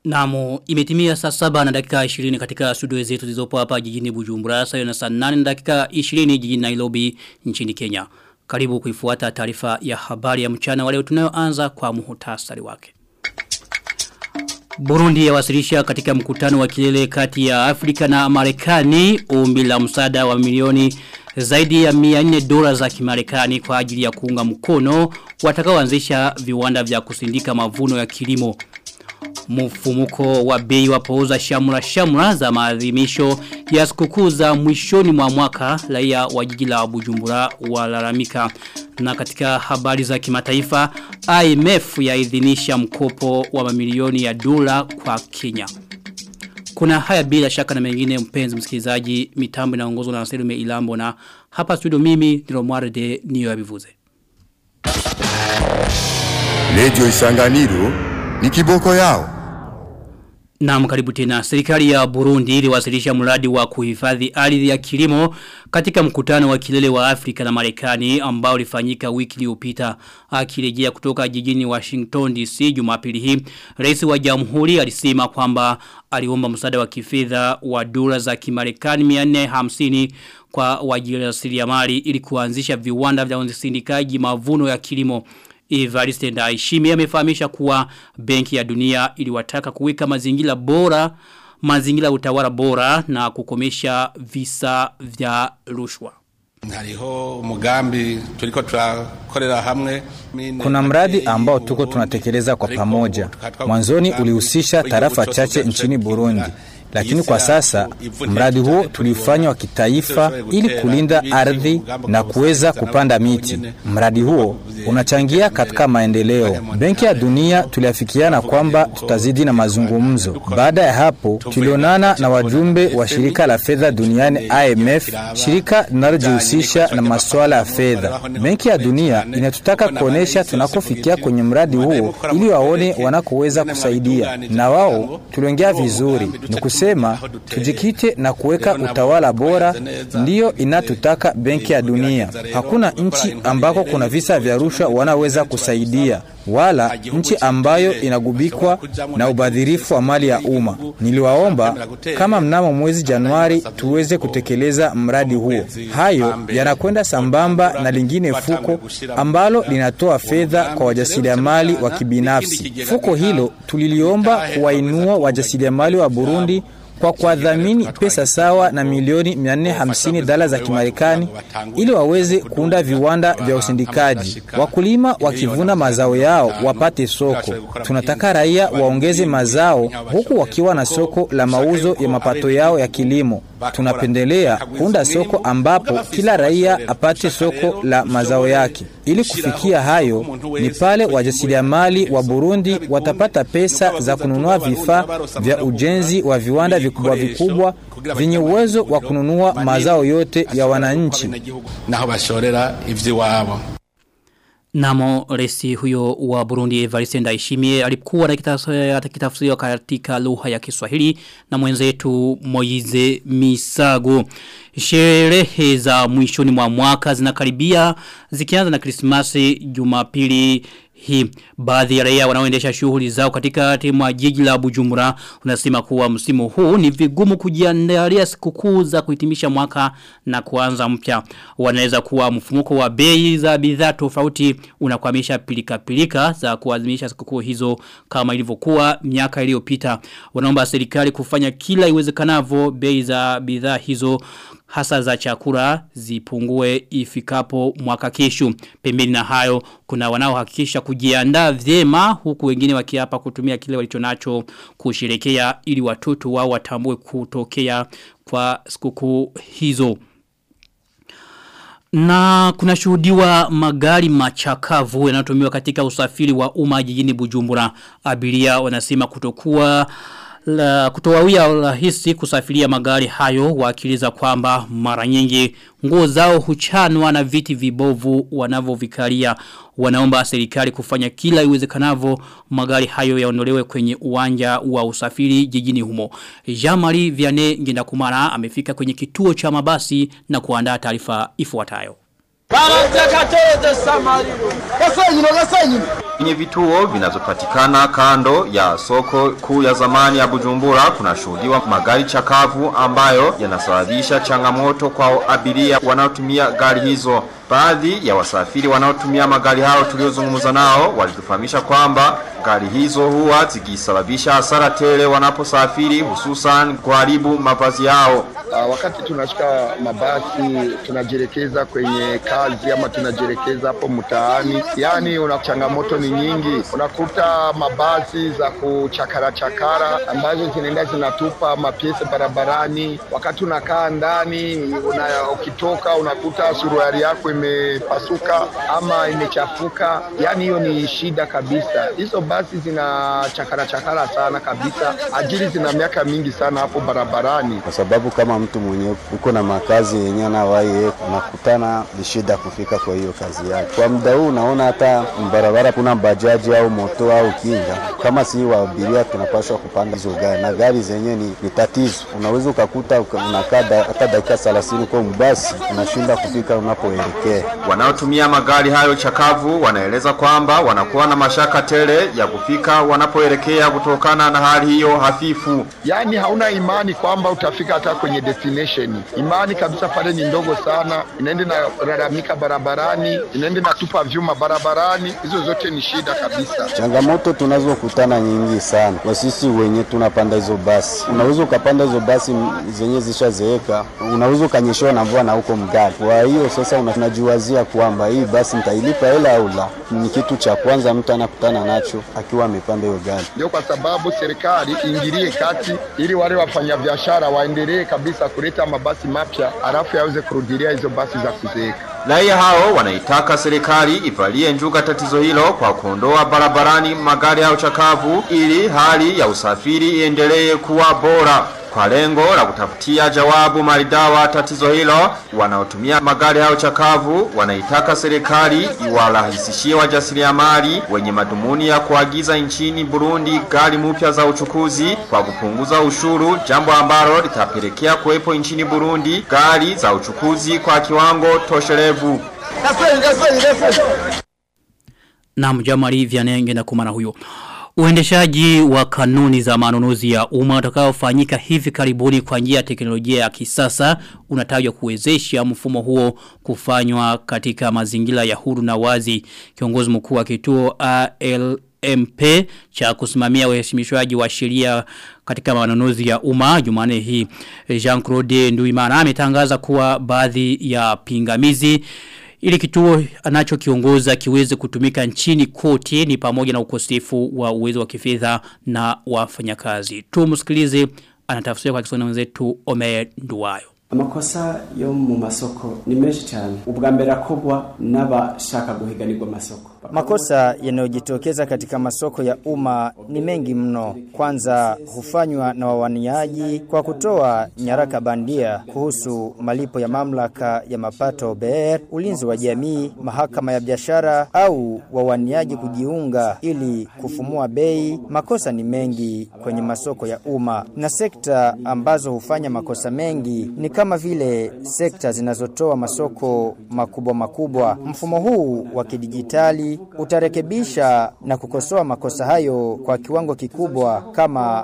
Naam, imetimia saa 7 na dakika 20 katika studio zetu zilizopo hapa jijini Bujumbura, sawa na saa 8 na dakika 20 jijini Nairobi nchini Kenya. Karibu kuifuata taarifa ya habari ya mchana wa leo tunayoanza kwa muhtasari wake. Burundi yawasilisha katika mkutano wa kilele kati ya Afrika na Marekani ombi la msaada wa milioni zaidi ya $400 za Kimarekani kwa ajili ya kuunga mkono watakaoanzisha viwanda vya kusindika mavuno ya kilimo. Mfumuko wa bei wapouza shamra za maadhimisho ya sikukuu za mwishoni mwa mwaka, raia wa jiji la Bujumbura walalamika. Na katika habari za kimataifa, IMF yaidhinisha mkopo wa mamilioni ya dola kwa Kenya. Kuna haya bila shaka na mengine, mpenzi msikilizaji. Mitambo inaongozwa na Selume Ilambo, na hapa studio mimi Niromwarde niyo abivuze. Radio Isanganiro ni kiboko yao. Naam, karibu tena. Serikali ya Burundi iliwasilisha mradi wa kuhifadhi ardhi ya kilimo katika mkutano wa kilele wa Afrika na Marekani ambao ulifanyika wiki iliyopita. Akirejea kutoka jijini Washington DC Jumapili hii, Rais wa Jamhuri alisema kwamba aliomba msaada wa kifedha wa dola za Kimarekani 450 kwa wajasiriamali ili kuanzisha viwanda vya usindikaji mavuno ya kilimo. Evariste Ndayishimiye amefahamisha kuwa Benki ya Dunia iliwataka kuweka mazingira utawala bora na kukomesha visa vya rushwa. Kuna mradi ambao tuko tunatekeleza kwa pamoja. Mwanzoni ulihusisha tarafa chache nchini Burundi. Lakini kwa sasa mradi huo tulifanya wa kitaifa ili kulinda ardhi na kuweza kupanda miti. Mradi huo unachangia katika maendeleo. Benki ya Dunia tuliafikiana kwamba tutazidi na mazungumzo. Baada ya hapo tulionana na wajumbe wa shirika la fedha duniani IMF, shirika linalojihusisha na masuala ya fedha. Benki ya Dunia inatutaka kuonesha tunakofikia kwenye mradi huo ili waone wanakoweza kusaidia. Na wao tuliongea vizuri. Sema tujikite na kuweka utawala bora, ndiyo inatutaka Benki ya Dunia. Hakuna nchi ambako kuna visa vya rushwa wanaweza kusaidia, wala nchi ambayo inagubikwa na ubadhirifu wa mali ya umma. Niliwaomba kama mnamo mwezi Januari tuweze kutekeleza mradi huo. Hayo yanakwenda sambamba na lingine fuko ambalo linatoa fedha kwa wajasiriamali wa kibinafsi. Fuko hilo tuliliomba kuwainua wajasiriamali wa Burundi kwa kuadhamini pesa sawa na milioni $450 za Kimarekani ili waweze kuunda viwanda vya usindikaji. Wakulima wakivuna mazao yao wapate soko. Tunataka raia waongeze mazao huku wakiwa na soko la mauzo ya mapato yao ya kilimo. Tunapendelea kuunda soko ambapo kila raia apate soko la mazao yake. Ili kufikia hayo ni pale wajasiriamali wa Burundi watapata pesa za kununua vifaa vya ujenzi wa viwanda vikubwa vyenye uwezo wa kununua mazao yote ya wananchi. Naho bashorera ivyiwabo. Namo Rais huyo wa Burundi Evariste Ndayishimiye alikuwa na kitafsiriwa katika lugha ya Kiswahili na mwenzetu Moize Misago. Sherehe za mwishoni mwa mwaka zinakaribia zikianza na Krismasi Jumapili hii. Baadhi ya raia wanaoendesha shughuli zao katika mwa jiji la Bujumbura unasema kuwa msimu huu ni vigumu kujiandalia sikukuu za kuhitimisha mwaka na kuanza mpya. Wanaweza kuwa mfumuko wa bei za bidhaa tofauti unakwamisha pilika za kuadhimisha sikukuu hizo kama ilivyokuwa miaka iliyopita. Wanaomba serikali kufanya kila iwezekanavyo bei za bidhaa hizo hasa za chakula zipungue ifikapo mwaka kesho. Pembeni na hayo kuna wanaohakikisha kujiandaa vyema huku wengine wakiapa kutumia kile walichonacho kusherehekea ili watoto wao watambue kutokea kwa sikukuu hizo. Na kuna shuhudiwa magari machakavu yanayotumiwa katika usafiri wa umma jijini Bujumbura. Abiria wanasema kutowawia rahisi kusafiria magari hayo, wakiliza kwamba mara nyingi nguo zao huchanwa na viti vibovu wanavovikalia. Wanaomba serikali kufanya kila iwezekanavyo magari hayo yaondolewe kwenye uwanja wa usafiri jijini humo. Jean-Marie Vianney Ngendakumara amefika kwenye kituo cha mabasi na kuandaa taarifa ifuatayo. Kwenye vituo vinazopatikana kando ya soko kuu ya zamani ya Bujumbura kunashuhudiwa magari chakavu ambayo yanasababisha changamoto kwa abiria wanaotumia gari hizo. Baadhi ya wasafiri wanaotumia magari hao tuliozungumza nao walitufahamisha kwamba gari hizo huwa zikisababisha hasara tele wanaposafiri, hususan kuharibu mavazi yao. Wakati tunashika mabasi tunajielekeza kwenye kazi ama tunajielekeza hapo mtaani, yani una changamoto ni nyingi. Unakuta mabasi za kuchakara ambazo zinaenda zinatupa mapiesa barabarani. Wakati unakaa ndani ukitoka unakuta suruali yako imepasuka ama imechafuka, yani hiyo ni shida kabisa. Hizo basi zina chakara sana kabisa. Ajili zina miaka mingi sana hapo barabarani, kwa sababu kama mtu mwenye uko na makazi yenyewe na wae unakutana ni shida kufika kwa hiyo kazi yake. Kwa muda huu unaona hata barabara kuna bajaji au moto au kinga, kama si wa abiria tunapaswa kupanda hizo gari, na gari zenyewe ni tatizo. Unaweza ukakuta unakaa hata dakika 30 kwa mbasi unashinda kufika unapoelekea. Wanaotumia magari hayo chakavu wanaeleza kwamba wanakuwa na mashaka tele ya kufika wanapoelekea kutokana na hali hiyo hafifu. Yani hauna imani kwamba utafika hata kwenye destination. Imani kabisa pale ni ndogo sana. Inaenda na raramika barabarani, inaenda na tupa vyuma barabarani. Hizo zote ni shida kabisa. Changamoto tunazokutana nyingi sana. Kwa sisi wenye tunapanda hizo basi. Unaweza ukapanda hizo basi zenye zishazeeka, unaweza ukanyeshewa na mvua na huko mgari. Kwa hiyo sasa unajiwazia kwamba hii basi nitailipa hela au la. Ni kitu cha kwanza mtu anakutana nacho akiwa amepanda hiyo gari. Ndio kwa sababu serikali iingilie kati ili wale wafanya biashara waendelee kabisa kuleta mabasi mapya, alafu yaweze kurudilia hizo basi za kuzeeka. Raia hao wanaitaka serikali ivalie njuga tatizo hilo kwa kuondoa barabarani magari hao chakavu ili hali ya usafiri iendelee kuwa bora. Kwa lengo la kutafutia jawabu maridawa tatizo hilo, wanaotumia magari hao chakavu wanaitaka serikali iwarahisishie wajasiriamali wenye madhumuni ya kuagiza nchini Burundi gari mpya za uchukuzi kwa kupunguza ushuru, jambo ambalo litapelekea kuwepo nchini Burundi gari za uchukuzi kwa kiwango toshelevu. Na mjamari Vianenge na kumana huyo. Uendeshaji wa kanuni za manunuzi ya umma utakaofanyika hivi karibuni kwa njia ya teknolojia ya kisasa unatajwa kuwezesha mfumo huo kufanywa katika mazingira ya huru na wazi. Kiongozi mkuu wa kituo ALMP cha kusimamia uheshimishwaji wa sheria katika manunuzi ya umma Jumanne hii, Jean-Claude Nduimana ametangaza kuwa baadhi ya pingamizi ili kituo anachokiongoza kiweze kutumika nchini kote ni pamoja na ukosefu wa uwezo wa kifedha na wafanyakazi. Tumsikilize, anatafsiri kwa Kiswahili mwenzetu Omer Nduwayo. Amakosa yo mu masoko ni menshi cyane. Ubwa mbere akogwa n'abashaka guhiganirwa masoko. Makosa yanayojitokeza katika masoko ya umma ni mengi mno. Kwanza hufanywa na wawaniaji kwa kutoa nyaraka bandia kuhusu malipo ya mamlaka ya mapato BR, ulinzi wa jamii, mahakama ya biashara au wawaniaji kujiunga ili kufumua bei. Makosa ni mengi kwenye masoko ya umma. Na sekta ambazo hufanya makosa mengi ni kama vile sekta zinazotoa masoko makubwa. Mfumo huu wa kidijitali utarekebisha na kukosoa makosa hayo kwa kiwango kikubwa kama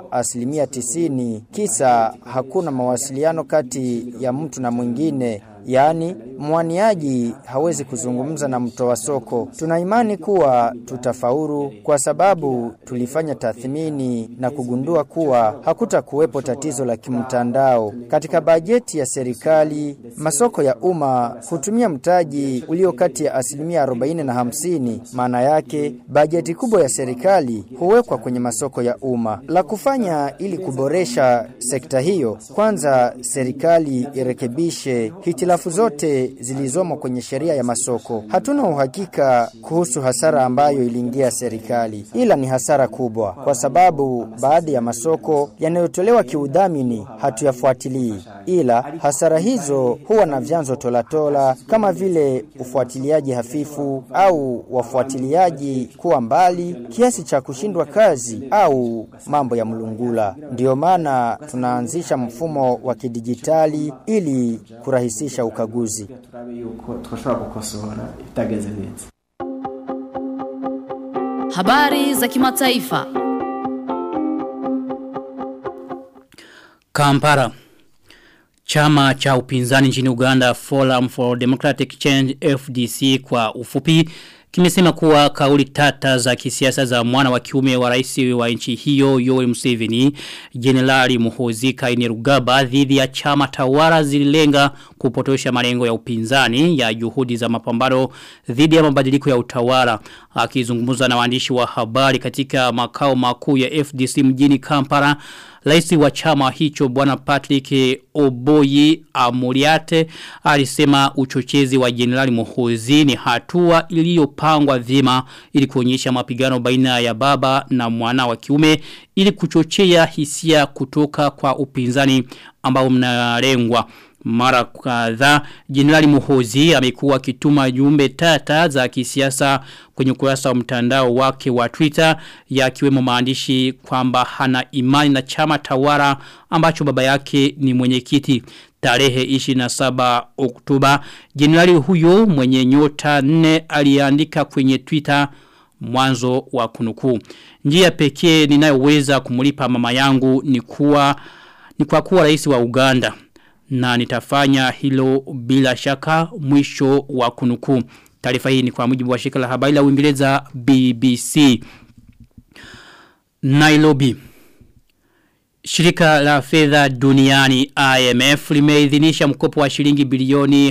90%. Kisa hakuna mawasiliano kati ya mtu na mwingine. Yani mwaniaji hawezi kuzungumza na mtoa soko. Tuna imani kuwa tutafaulu kwa sababu tulifanya tathmini na kugundua kuwa hakutakuwepo tatizo la kimtandao. Katika bajeti ya serikali, masoko ya umma hutumia mtaji ulio kati ya 40% na 50%. Maana yake bajeti kubwa ya serikali huwekwa kwenye masoko ya umma. La kufanya ili kuboresha sekta hiyo, kwanza serikali irekebishe hitilafu zote zilizomo kwenye sheria ya masoko. Hatuna uhakika kuhusu hasara ambayo iliingia serikali, ila ni hasara kubwa kwa sababu baadhi ya masoko yanayotolewa kiudhamini hatuyafuatilii, ila hasara hizo huwa na vyanzo tolatola kama vile ufuatiliaji hafifu au wafuatiliaji kuwa mbali kiasi cha kushindwa kazi au mambo ya mlungula. Ndio maana tunaanzisha mfumo wa kidijitali ili kurahisisha ukaguzi. Turabe yuko twashobora gukosora itageze neza. Habari za kimataifa. Kampala. Chama cha upinzani nchini Uganda Forum for Democratic Change FDC kwa ufupi kimesema kuwa kauli tata za kisiasa za mwana wa kiume wa rais wa nchi hiyo Yoweri Museveni, Jenerali Muhoozi Kainerugaba dhidi ya chama tawala zililenga kupotosha malengo ya upinzani ya juhudi za mapambano dhidi ya mabadiliko ya utawala. Akizungumza na waandishi wa habari katika makao makuu ya FDC mjini Kampala, rais wa chama hicho Bwana Patrick Oboyi Amuriate alisema uchochezi wa Jenerali Muhoozi ni hatua iliyopangwa vyema ili kuonyesha mapigano baina ya baba na mwana wa kiume ili kuchochea hisia kutoka kwa upinzani ambao mnalengwa. Mara kadhaa Jenerali Muhoozi amekuwa akituma jumbe tata za kisiasa kwenye ukurasa wa mtandao wake wa Twitter, yakiwemo maandishi kwamba hana imani na chama tawala ambacho baba yake ni mwenyekiti. Tarehe 27 Oktoba, Jenerali huyo mwenye nyota 4 aliandika kwenye Twitter, mwanzo wa kunukuu: njia pekee ninayoweza kumulipa mama yangu ni kwa kuwa rais wa Uganda, na nitafanya hilo bila shaka, mwisho wa kunukuu. Taarifa hii ni kwa mujibu wa shirika la habari la Uingereza BBC. Nairobi. Shirika la fedha duniani IMF limeidhinisha mkopo wa shilingi bilioni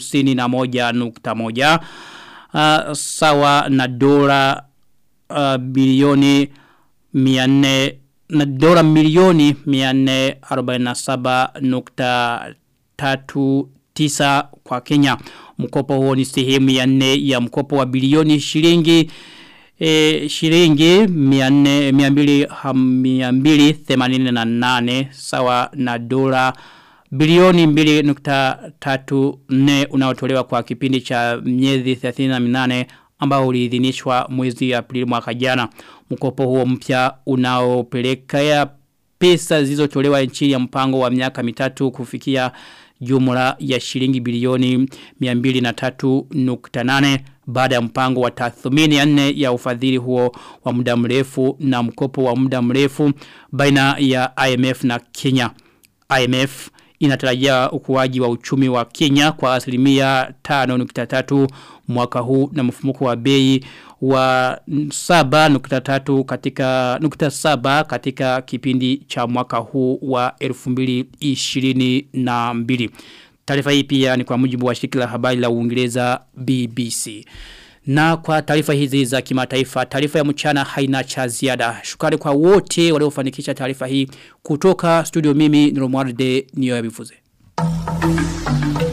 51.1 sawa na dola bilioni 400 na dola milioni 447.39 kwa Kenya. Mkopo huo ni sehemu ya 4 ya mkopo wa bilioni shilingi 288 sawa na dola bilioni 2.34 unaotolewa kwa kipindi cha miezi 38 ambao uliidhinishwa mwezi Aprili mwaka jana. Mkopo huo mpya unaopelekea pesa zilizotolewa nchini ya mpango wa miaka mitatu kufikia jumla ya shilingi bilioni 203.8 baada ya mpango wa tathmini ya 4 ya ufadhili huo wa muda mrefu na mkopo wa muda mrefu baina ya IMF na Kenya. IMF inatarajia ukuaji wa uchumi wa Kenya kwa 5.3 mwaka huu na mfumuko wa bei wa 7.3 katika kipindi cha mwaka huu wa 2022. Taarifa hii pia ni kwa mujibu wa shirika la habari la Uingereza BBC. Na kwa taarifa hizi za kimataifa, taarifa ya mchana haina cha ziada. Shukrani kwa wote waliofanikisha taarifa hii kutoka studio. Mimi ni Romualde Niyoyabivuze.